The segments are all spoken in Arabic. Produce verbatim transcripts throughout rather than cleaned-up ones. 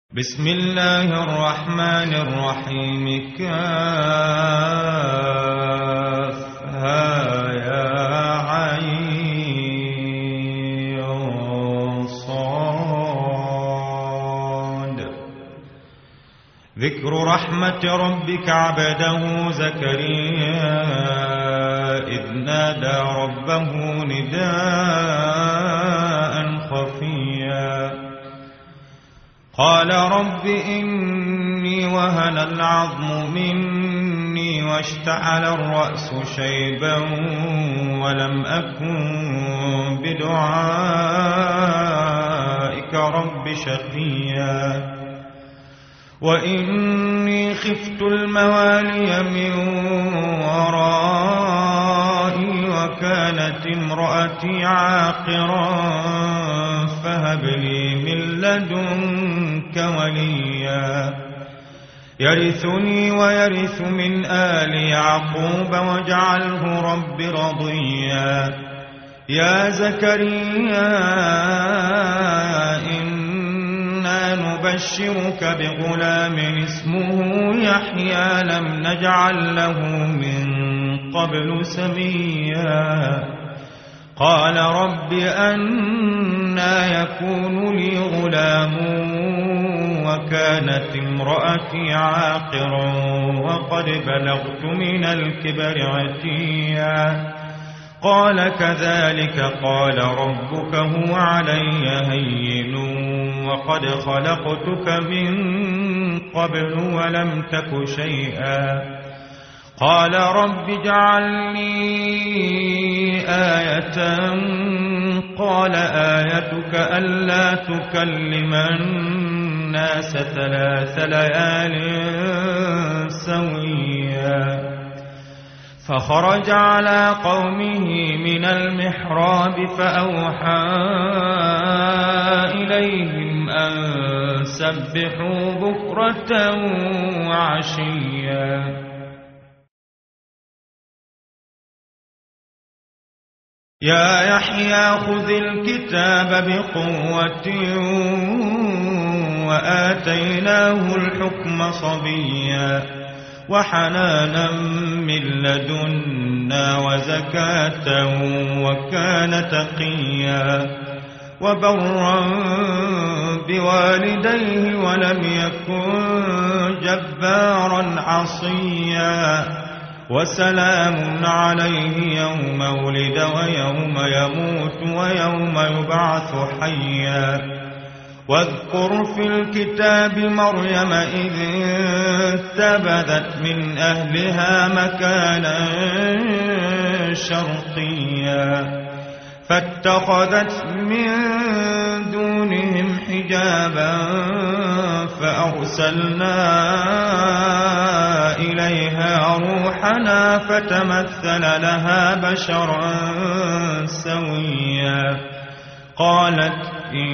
بسم الله الرحمن الرحيم كافها يا عين صاد. ذكر رحمة ربك عبده زكريا إذ نادى ربه نداء خفيا قال رب إني وهن العظم مني واشتعل الرأس شيبا ولم أكن بدعائك رب شقيا وإني خفت الموالي من ورائي وكانت امرأتي عاقرا فهب لي من لدنك وليا يرثني ويرث من آل يعقوب واجعله رب رضيا. يا زكريا إنا نبشرك بغلام اسمه يحيى لم نجعل له من قبل سميا. قال رب أنى يكون لي غلام وكانت امرأتي عاقرا وقد بلغت من الكبر عتيا. قال كذلك قال ربك هو علي هين وقد خلقتك من قبل ولم تك شيئا. قال رب اجعل لي آية قال آيتك ألا تكلم الناس ثلاث ليال سويا. فخرج على قومه من المحراب فأوحى إليهم أن سبحوا بكرة وعشيا. يا يحيى خذ الكتاب بقوة وآتيناه الحكم صبيا وحنانا من لدنا وزكاة وكان تقيا وبرا بوالديه ولم يكن جبارا عصيا. وسلام عليه يوم ولد ويوم يموت ويوم يبعث حيا. واذكر في الكتاب مريم إذ انتبذت من أهلها مكانا شرقيا فاتخذت من دونهم حجابا فأرسلنا إليها روحنا فتمثل لها بشرا سويا. قالت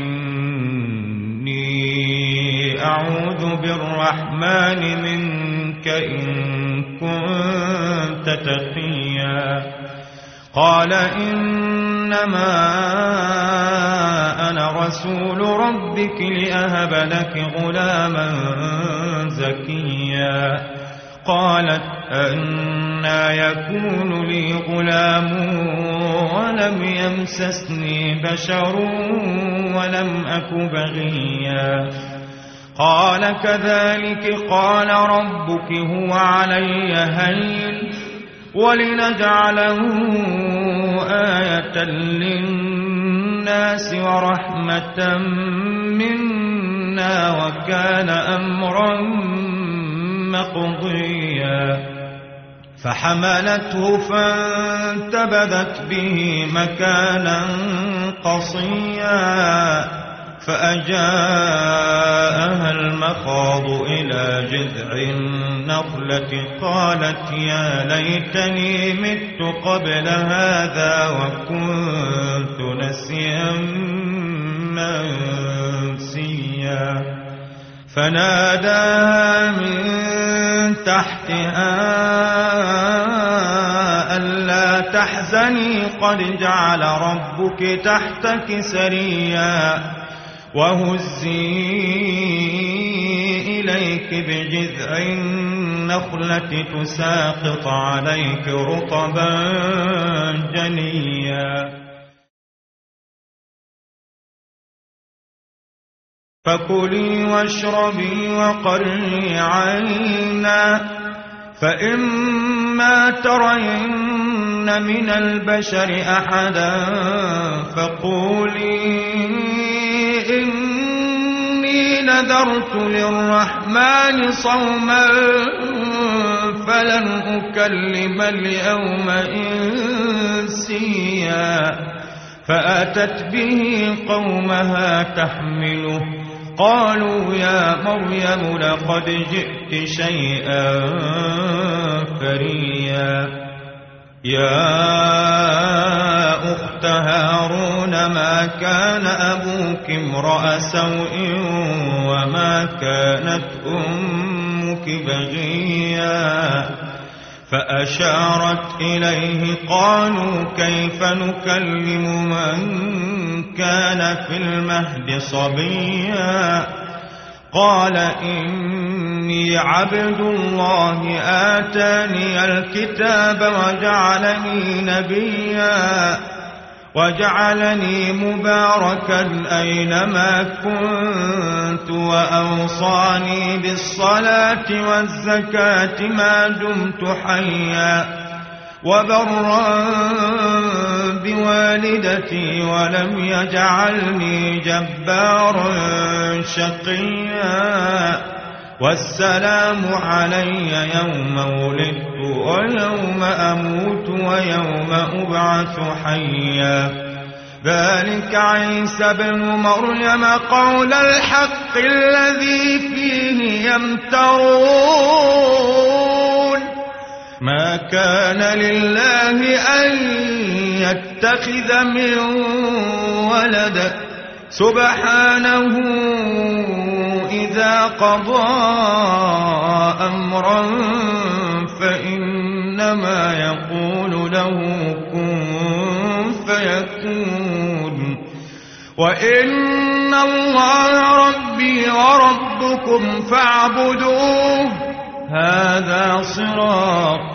إني أعوذ بالرحمن منك إن كنت تقيا. قال إنما أنا رسول ربك لأهب لك غلاما زكيا. قالت أنى يكون لي غلام ولم يمسسني بشر ولم أك بغيا. قال كذلك قال ربك هو علي هين ولنجعله آية للناس ورحمة منا وكان أمرا مقضيا. فحملته فانتبذت به مكانا قصيا فأجاءها المخاض إلى جذع النخلة قالت يا ليتني مت قبل هذا وكنت نسيا منسيا. فناداها من تحتها ألا تحزني قد جعل ربك تحتك سريا وهزي إليك بجذع النخلة تساقط عليك رطبا جنيا فكلي واشربي وقري عينا فإما ترين من البشر أحدا فقولي إني نذرت للرحمن صوما فلن أكلم اليوم إنسيا فأتت به قومها تحمله قالوا يا مريم لقد جئت شيئا فريا يا أخت هارون ما كان أبوك امرأ سوء وما كانت أمك بغيا فأشارت إليه قالوا كيف نكلم من كان في المهد صبيا قال إني عبد الله آتاني الكتاب وجعلني نبيا وجعلني مباركا أينما كنت وأوصاني بالصلاة والزكاة ما دمت حيا وبرا بوالدتي ولم يجعلني جبارا شقيا والسلام علي يوم ولدت ويوم أموت ويوم أبعث حيا ذلك عيسى بن مريم قول الحق الذي فيه يمترون ما كان لله أن يتخذ من ولد سبحانه إذا قضى أمرا فإنما يقول له كن فيكون وإن الله ربي وربكم فاعبدوه هذا صراط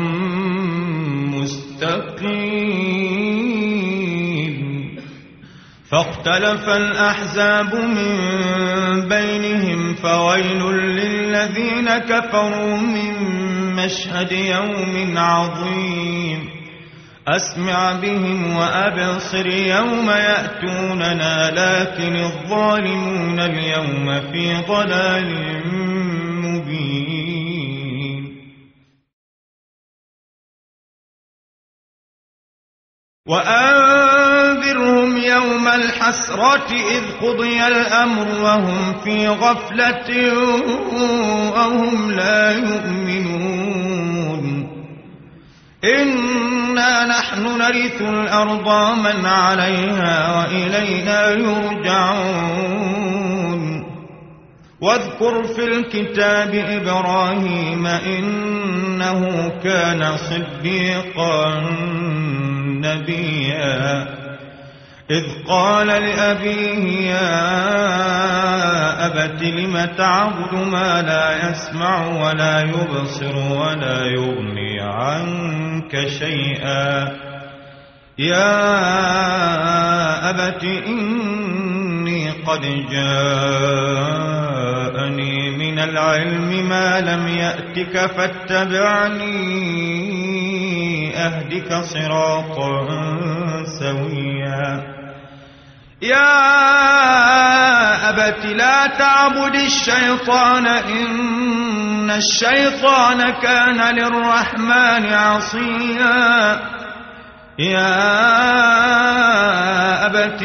مستقيم فاختلف الأحزاب من بينهم فويل للذين كفروا من مشهد يوم عظيم أسمع بهم وأبصر يوم يأتوننا لكن الظالمون اليوم في ضلال مبين وأنذرهم يوم الحسرة إذ قضي الأمر وهم في غفلة وهم لا يؤمنون إنا نحن نرث الأرض من عليها وإلينا يرجعون واذكر في الكتاب إبراهيم إنه كان صديقا نبيا إذ قال لأبيه يا أبت لم تعبد ما لا يسمع ولا يبصر ولا يغني عنك شيئا يا أبت إني قد جاءني من العلم ما لم يأتك فاتبعني أهدك صراطا سويا يا أبت لا تعبد الشيطان إن الشيطان كان للرحمن عصيا يا أبت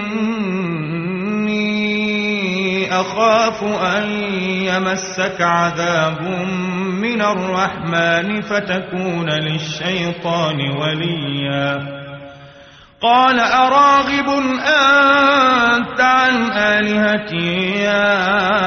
إني أخاف أن يمسك عذاب من الرحمن فتكون للشيطان وليا قال أراغب أنت عن آلهتي يا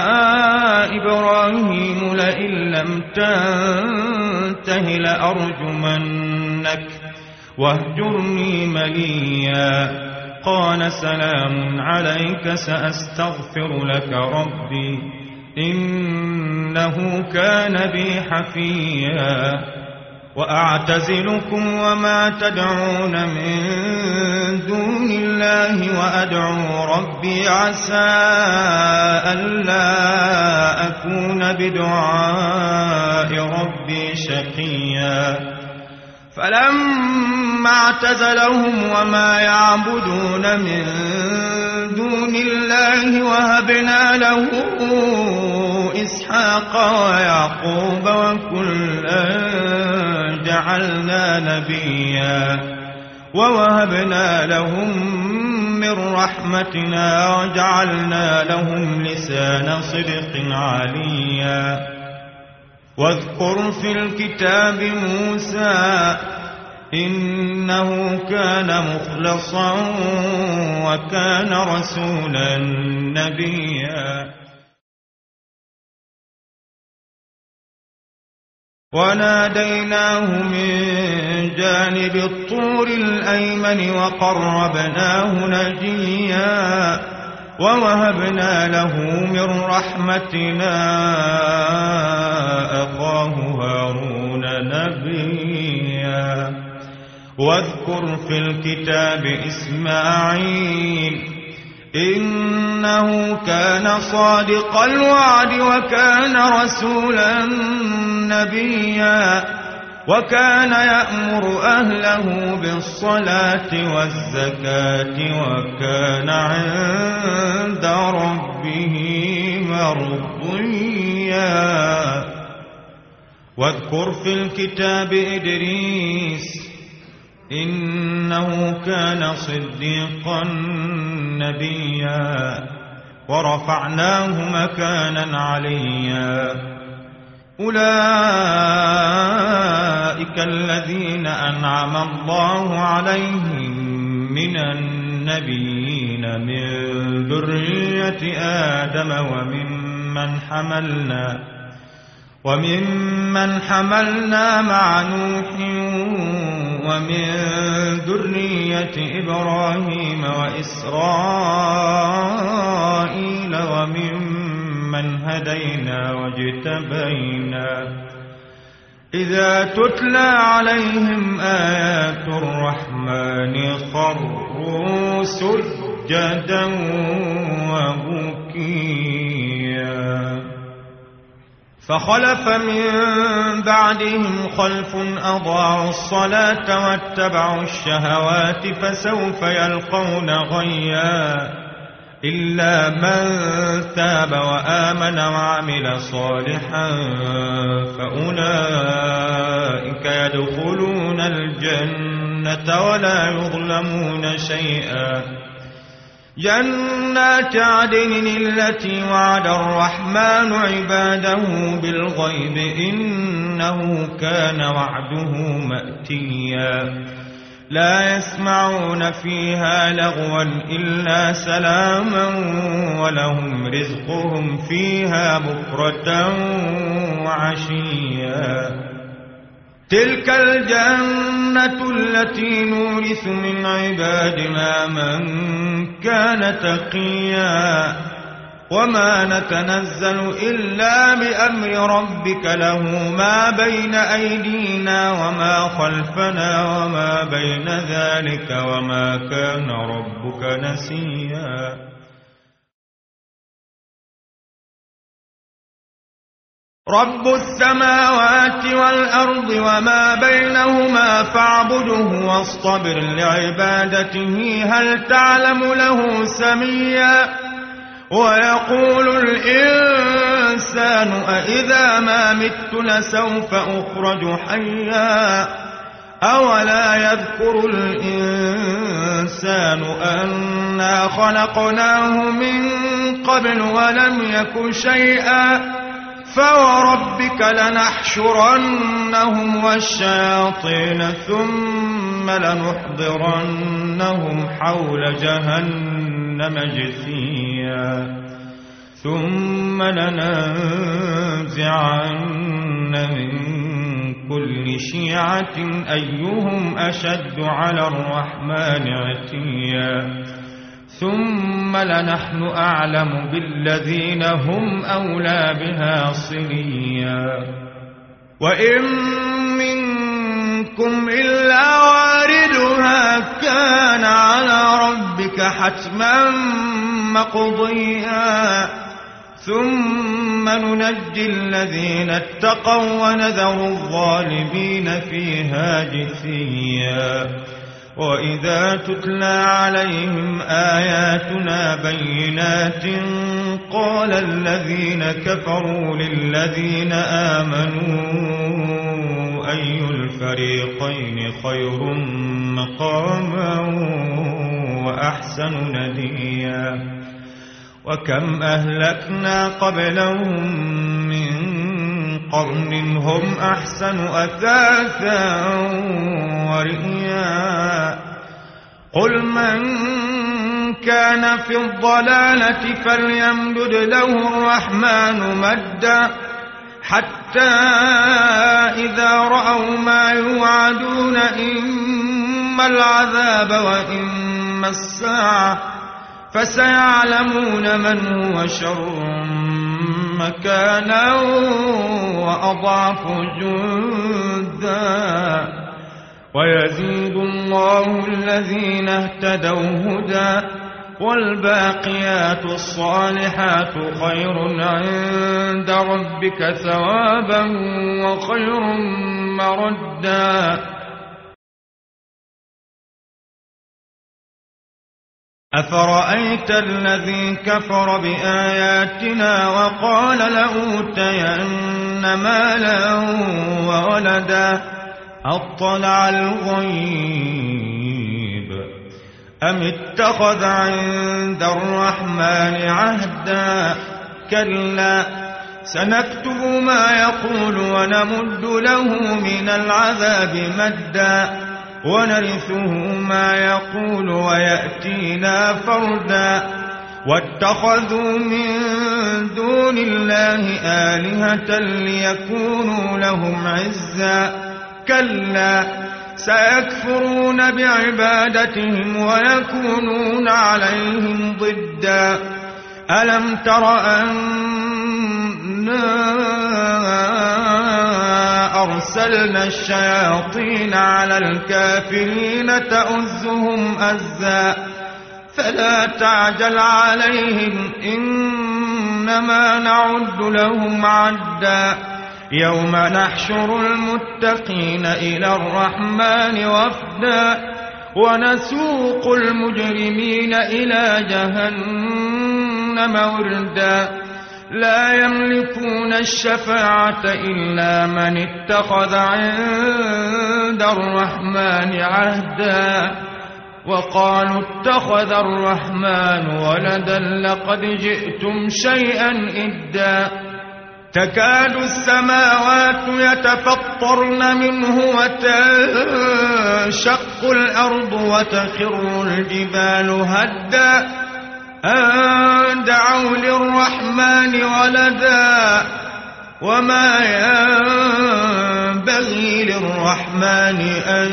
إبراهيم لئن لم تنته لأرجمنك واهجرني مليا قال سلام عليك سأستغفر لك ربي إنه كان بي حفيا وأعتزلكم وما تدعون من دون الله وأدعو ربي عسى ألا أكون بدعاء ربي شقيا فلما اعتزلهم وما يعبدون من دون الله وهبنا له إسحاق ويعقوب وكلا جعلنا نبيا ووهبنا لهم من رحمتنا وجعلنا لهم لسان صدق عليا واذكر في الكتاب موسى إنه كان مخلصا وكان رسولا نبيا وناديناه من جانب الطور الأيمن وقربناه نجيا ووهبنا له من رحمتنا أخاه هارون نبيا واذكر في الكتاب إسماعيل إنه كان صادق الوعد وكان رسولا نبيا وكان يأمر أهله بالصلاة والزكاة وكان عند ربه مرضيا واذكر في الكتاب إدريس إنه كان صديقا نبيا ورفعناه مكانا عليا أولئك الذين أنعم الله عليهم من النبيين من ذرية آدم وممن حملنا وممن حملنا مع نوح ومن ذرية إبراهيم وإسرائيل وممن هدينا واجتبينا إذا تتلى عليهم آيات الرحمن خروا سجدا وبكيا فخلف من بعدهم خلف أضاعوا الصلاة واتبعوا الشهوات فسوف يلقون غيا إلا من تاب وآمن وعمل صالحا فأولئك يدخلون الجنة ولا يظلمون شيئا جنات عدن التي وعد الرحمن عباده بالغيب إنه كان وعده مأتيا لا يسمعون فيها لغوا إلا سلاما ولهم رزقهم فيها بكرة وعشيا تلك الجنة التي نورث من عبادنا من كان تقيا وما نتنزل إلا بأمر ربك له ما بين أيدينا وما خلفنا وما بين ذلك وما كان ربك نسيا رب السماوات والأرض وما بينهما فاعبده واصطبر لعبادته هل تعلم له سميا ويقول الإنسان أإذا ما مت لسوف أخرج حيا أولا يذكر الإنسان أنا خلقناه من قبل ولم يك شيئا فوربك لنحشرنهم والشياطين ثم لنحضرنهم حول جهنم جثيا ثم لننزعن من كل شيعة أيهم أشد على الرحمن عتيا ثم لنحن أعلم بالذين هم أولى بها صليا وإن منكم إلا واردها كان على ربك حتما مقضيا ثم ننجي الذين اتقوا ونذر الظالمين فيها جثيا وإذا تتلى عليهم آياتنا بينات قال الذين كفروا للذين آمنوا أي الفريقين خير مقاما وأحسن نديا وكم أهلكنا قبلهم من قرن هم أحسن أثاثا ورئيا قل من كان في الضلالة فليمدد له الرحمن مدا حتى إذا رأوا ما يوعدون إما العذاب وإما الساعة فسيعلمون من هو شر مكانا وأضعف جندا ويزيد الله الذين اهتدوا هدى والباقيات الصالحات خير عند ربك ثوابا وخير مردا أفرأيت الذي كفر بآياتنا وقال لأوتين مالا وولدا أطلع الغيب أم اتخذ عند الرحمن عهدا كلا سنكتب ما يقول ونمد له من العذاب مدا ونرثه ما يقول ويأتينا فردا واتخذوا من دون الله آلهة ليكونوا لهم عزا كلا سيكفرون بعبادتهم ويكونون عليهم ضدا ألم تر أنا أرسلنا الشياطين على الكافرين تؤزهم أزا فلا تعجل عليهم إنما نعد لهم عدا يوم نحشر المتقين إلى الرحمن وفدا ونسوق المجرمين إلى جهنم وردا لا يملكون الشفاعة إلا من اتخذ عند الرحمن عهدا وقالوا اتخذ الرحمن ولدا لقد جئتم شيئا إدا تكاد السماوات يتفطرن منه وتنشق الأرض وتخر الجبال هدا أن دعوا للرحمن ولدا وما ينبغي للرحمن أن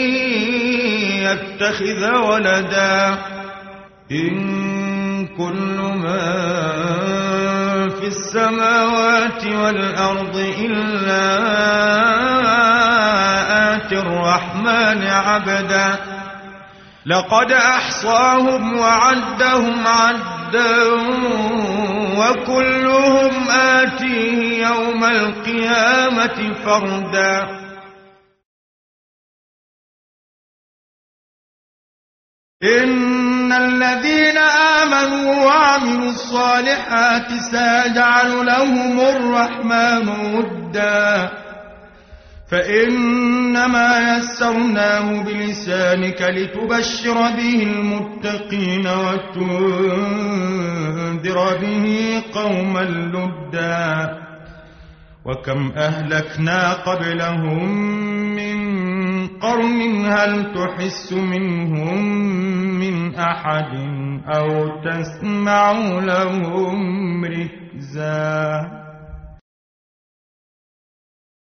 يتخذ ولدا إن كل ما في السماوات والأرض إلا آتي الرحمن عبدا لقد أحصاهم وعدهم عدا وكلهم آتيه يوم القيامة فردا إن الذين آمنوا وعملوا الصالحات سيجعل لهم الرحمن ودا فإنما يسرناه بلسانك لتبشر به المتقين وتنذر به قوما لدا وكم أهلكنا قبلهم من قرن هل تحس منهم من أحد أو تسمع لهم ركزا